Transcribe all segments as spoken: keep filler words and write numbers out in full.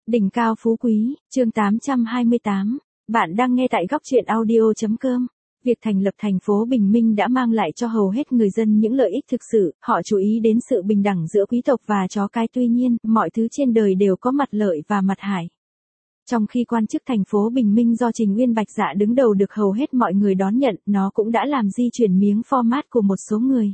Đỉnh cao phú quý, chương tám trăm hai mươi tám. Bạn đang nghe tại góc truyện audio.com. Việc thành lập thành phố Bình Minh đã mang lại cho hầu hết người dân những lợi ích thực sự, họ chú ý đến sự bình đẳng giữa quý tộc và chó cái, tuy nhiên, mọi thứ trên đời đều có mặt lợi và mặt hại. Trong khi quan chức thành phố Bình Minh do Trình Nguyên Bạch Dạ đứng đầu được hầu hết mọi người đón nhận, nó cũng đã làm di chuyển miếng format của một số người.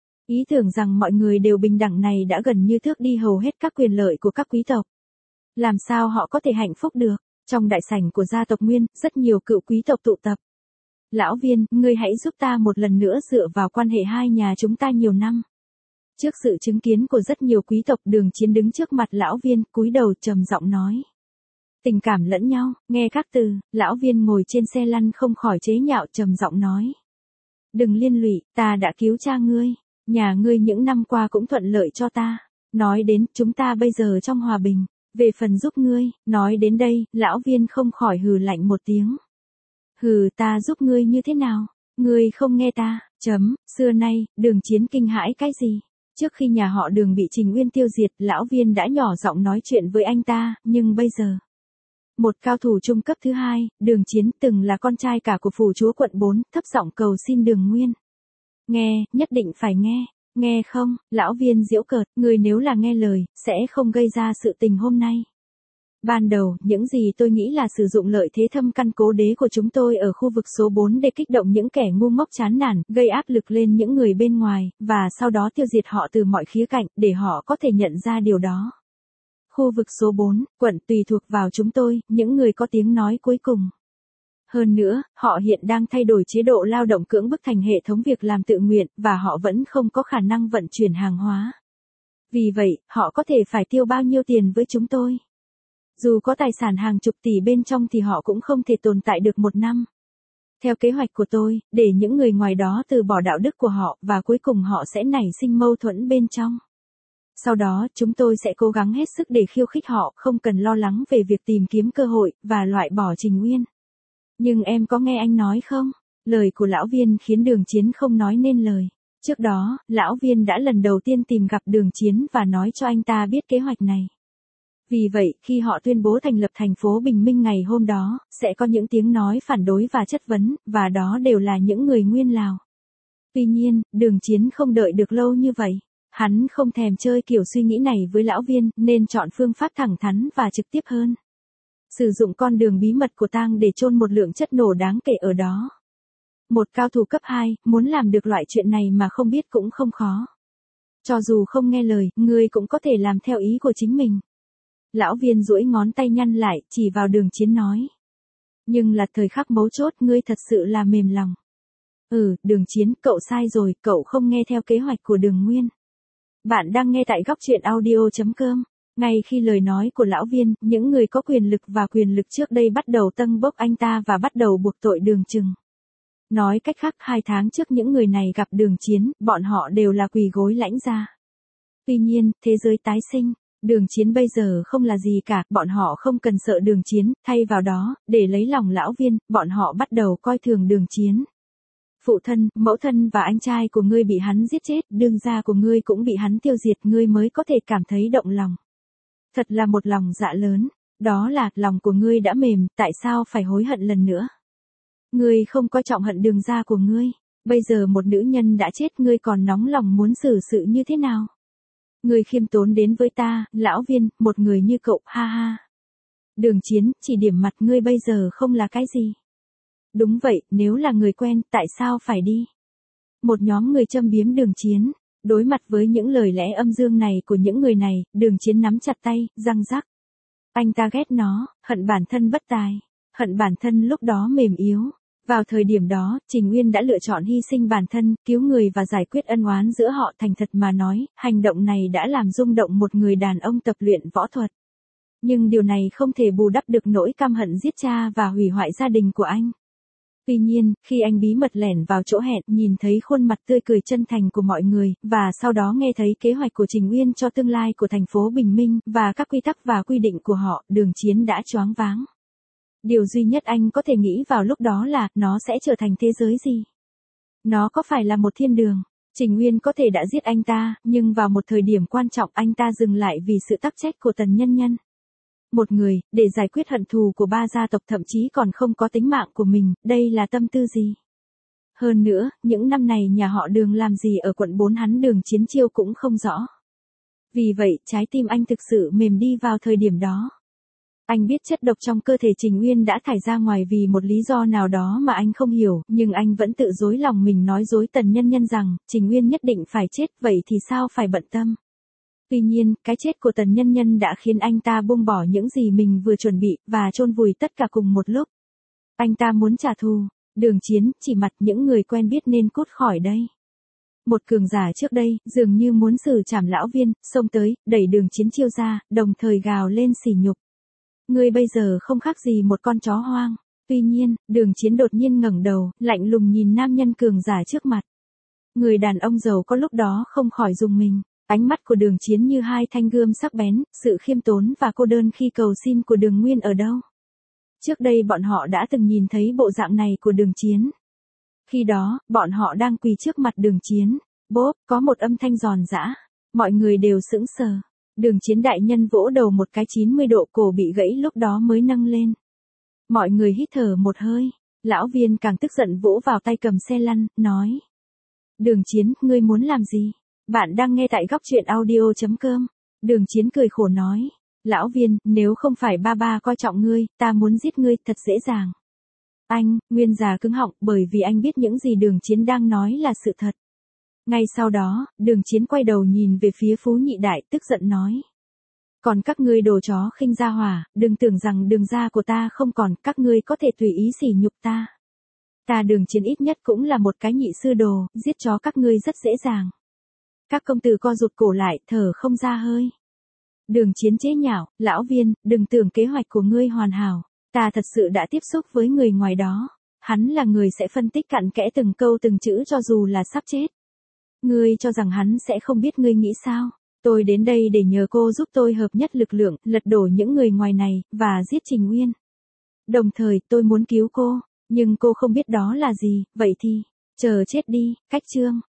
Ý tưởng rằng mọi người đều bình đẳng này đã gần như thước đi hầu hết các quyền lợi của các quý tộc. Làm sao họ có thể hạnh phúc được? Trong đại sảnh của gia tộc Nguyên, rất nhiều cựu quý tộc tụ tập. Lão Viên, ngươi hãy giúp ta một lần nữa dựa vào quan hệ hai nhà chúng ta nhiều năm. Trước sự chứng kiến của rất nhiều quý tộc, Đường Chiến đứng trước mặt Lão Viên, cúi đầu trầm giọng nói. Tình cảm lẫn nhau, nghe các từ, Lão Viên ngồi trên xe lăn không khỏi chế nhạo trầm giọng nói. Đừng liên lụy, ta đã cứu cha ngươi, nhà ngươi những năm qua cũng thuận lợi cho ta. Nói đến, chúng ta bây giờ trong hòa bình. Về phần giúp ngươi, nói đến đây, Lão Viên không khỏi hừ lạnh một tiếng. Hừ, ta giúp ngươi như thế nào? Ngươi không nghe ta, chấm, xưa nay, Đường Chiến kinh hãi cái gì? Trước khi nhà họ Đường bị Trình Nguyên tiêu diệt, Lão Viên đã nhỏ giọng nói chuyện với anh ta, nhưng bây giờ. Một cao thủ trung cấp thứ hai, Đường Chiến từng là con trai cả của phủ chúa quận bốn, thấp giọng cầu xin Đường Nguyên. Nghe, nhất định phải nghe. Nghe không, Lão Viên giễu cợt, người nếu là nghe lời, sẽ không gây ra sự tình hôm nay. Ban đầu, những gì tôi nghĩ là sử dụng lợi thế thâm căn cố đế của chúng tôi ở khu vực số bốn để kích động những kẻ ngu ngốc chán nản, gây áp lực lên những người bên ngoài, và sau đó tiêu diệt họ từ mọi khía cạnh, để họ có thể nhận ra điều đó. Khu vực số bốn, quận tùy thuộc vào chúng tôi, những người có tiếng nói cuối cùng. Hơn nữa, họ hiện đang thay đổi chế độ lao động cưỡng bức thành hệ thống việc làm tự nguyện, và họ vẫn không có khả năng vận chuyển hàng hóa. Vì vậy, họ có thể phải tiêu bao nhiêu tiền với chúng tôi. Dù có tài sản hàng chục tỷ bên trong thì họ cũng không thể tồn tại được một năm. Theo kế hoạch của tôi, để những người ngoài đó từ bỏ đạo đức của họ, và cuối cùng họ sẽ nảy sinh mâu thuẫn bên trong. Sau đó, chúng tôi sẽ cố gắng hết sức để khiêu khích họ, không cần lo lắng về việc tìm kiếm cơ hội, và loại bỏ Trình Nguyên. Nhưng em có nghe anh nói không? Lời của Lão Viên khiến Đường Chiến không nói nên lời. Trước đó, Lão Viên đã lần đầu tiên tìm gặp Đường Chiến và nói cho anh ta biết kế hoạch này. Vì vậy, khi họ tuyên bố thành lập thành phố Bình Minh ngày hôm đó, sẽ có những tiếng nói phản đối và chất vấn, và đó đều là những người Nguyên Lào. Tuy nhiên, Đường Chiến không đợi được lâu như vậy. Hắn không thèm chơi kiểu suy nghĩ này với Lão Viên, nên chọn phương pháp thẳng thắn và trực tiếp hơn. Sử dụng con đường bí mật của tang để chôn một lượng chất nổ đáng kể ở đó. Một cao thủ cấp hai, muốn làm được loại chuyện này mà không biết cũng không khó. Cho dù không nghe lời, ngươi cũng có thể làm theo ý của chính mình. Lão Viên duỗi ngón tay nhăn lại, chỉ vào Đường Chiến nói. Nhưng là thời khắc mấu chốt, ngươi thật sự là mềm lòng. Ừ, Đường Chiến, cậu sai rồi, cậu không nghe theo kế hoạch của Đường Nguyên. Bạn đang nghe tại góc truyện audio.com. Ngay khi lời nói của Lão Viên, những người có quyền lực và quyền lực trước đây bắt đầu tâng bốc anh ta và bắt đầu buộc tội Đường Trừng. Nói cách khác, hai tháng trước những người này gặp Đường Chiến, bọn họ đều là quỳ gối lãnh gia. Tuy nhiên, thế giới tái sinh, Đường Chiến bây giờ không là gì cả, bọn họ không cần sợ Đường Chiến, thay vào đó, để lấy lòng Lão Viên, bọn họ bắt đầu coi thường Đường Chiến. Phụ thân, mẫu thân và anh trai của ngươi bị hắn giết chết, đương gia của ngươi cũng bị hắn tiêu diệt, ngươi mới có thể cảm thấy động lòng. Thật là một lòng dạ lớn, đó là, lòng của ngươi đã mềm, tại sao phải hối hận lần nữa? Ngươi không coi trọng hận đường gia của ngươi, bây giờ một nữ nhân đã chết, ngươi còn nóng lòng muốn xử sự như thế nào? Ngươi khiêm tốn đến với ta, Lão Viên, một người như cậu, ha ha. Đường Chiến, chỉ điểm mặt ngươi bây giờ không là cái gì. Đúng vậy, nếu là người quen, tại sao phải đi? Một nhóm người châm biếm Đường Chiến. Đối mặt với những lời lẽ âm dương này của những người này, Đường Chiến nắm chặt tay, răng rắc. Anh ta ghét nó, hận bản thân bất tài, hận bản thân lúc đó mềm yếu. Vào thời điểm đó, Trình Nguyên đã lựa chọn hy sinh bản thân, cứu người và giải quyết ân oán giữa họ. Thành thật mà nói, hành động này đã làm rung động một người đàn ông tập luyện võ thuật. Nhưng điều này không thể bù đắp được nỗi căm hận giết cha và hủy hoại gia đình của anh. Tuy nhiên, khi anh bí mật lẻn vào chỗ hẹn, nhìn thấy khuôn mặt tươi cười chân thành của mọi người, và sau đó nghe thấy kế hoạch của Trình Nguyên cho tương lai của thành phố Bình Minh, và các quy tắc và quy định của họ, Đường Chiến đã choáng váng. Điều duy nhất anh có thể nghĩ vào lúc đó là, nó sẽ trở thành thế giới gì? Nó có phải là một thiên đường? Trình Nguyên có thể đã giết anh ta, nhưng vào một thời điểm quan trọng anh ta dừng lại vì sự tắc trách của Tần Nhân Nhân. Một người, để giải quyết hận thù của ba gia tộc thậm chí còn không có tính mạng của mình, đây là tâm tư gì? Hơn nữa, những năm này nhà họ Đường làm gì ở quận bốn hắn Đường Chiến Chiêu cũng không rõ. Vì vậy, trái tim anh thực sự mềm đi vào thời điểm đó. Anh biết chất độc trong cơ thể Trình Uyên đã thải ra ngoài vì một lý do nào đó mà anh không hiểu, nhưng anh vẫn tự dối lòng mình nói dối Tần Nhân Nhân rằng, Trình Uyên nhất định phải chết, vậy thì sao phải bận tâm. Tuy nhiên, cái chết của Tần Nhân Nhân đã khiến anh ta buông bỏ những gì mình vừa chuẩn bị, và chôn vùi tất cả cùng một lúc. Anh ta muốn trả thù. Đường Chiến, chỉ mặt những người quen biết nên cút khỏi đây. Một cường giả trước đây, dường như muốn xử trảm lão viên, xông tới, đẩy Đường Chiến Chiêu ra, đồng thời gào lên sỉ nhục. Ngươi bây giờ không khác gì một con chó hoang. Tuy nhiên, Đường Chiến đột nhiên ngẩng đầu, lạnh lùng nhìn nam nhân cường giả trước mặt. Người đàn ông giàu có lúc đó không khỏi rùng mình. Ánh mắt của Đường Chiến như hai thanh gươm sắc bén, sự khiêm tốn và cô đơn khi cầu xin của Đường Nguyên ở đâu. Trước đây bọn họ đã từng nhìn thấy bộ dạng này của Đường Chiến. Khi đó, bọn họ đang quỳ trước mặt Đường Chiến. Bốp, có một âm thanh giòn giã. Mọi người đều sững sờ. Đường Chiến đại nhân vỗ đầu một cái chín mươi độ, cổ bị gãy lúc đó mới nâng lên. Mọi người hít thở một hơi. Lão Viên càng tức giận vỗ vào tay cầm xe lăn, nói. Đường Chiến, ngươi muốn làm gì? Bạn đang nghe tại góc truyện audio chấm com. Đường Chiến cười khổ nói. Lão Viên, nếu không phải ba ba coi trọng ngươi, ta muốn giết ngươi, thật dễ dàng. Anh, Nguyên già cứng họng, bởi vì anh biết những gì Đường Chiến đang nói là sự thật. Ngay sau đó, Đường Chiến quay đầu nhìn về phía Phú Nhị Đại, tức giận nói. Còn các ngươi đồ chó khinh gia hỏa, đừng tưởng rằng Đường gia của ta không còn, các ngươi có thể tùy ý sỉ nhục ta. Ta Đường Chiến ít nhất cũng là một cái nhị sư đồ, giết chó các ngươi rất dễ dàng. Các công tử co rụt cổ lại, thở không ra hơi. Đường Chiến chế nhạo, lão Viên, đừng tưởng kế hoạch của ngươi hoàn hảo. Ta thật sự đã tiếp xúc với người ngoài đó. Hắn là người sẽ phân tích cặn kẽ từng câu từng chữ cho dù là sắp chết. Ngươi cho rằng hắn sẽ không biết ngươi nghĩ sao? Tôi đến đây để nhờ cô giúp tôi hợp nhất lực lượng, lật đổ những người ngoài này, và giết Trình Uyên. Đồng thời, tôi muốn cứu cô, nhưng cô không biết đó là gì, vậy thì, chờ chết đi, cách chương.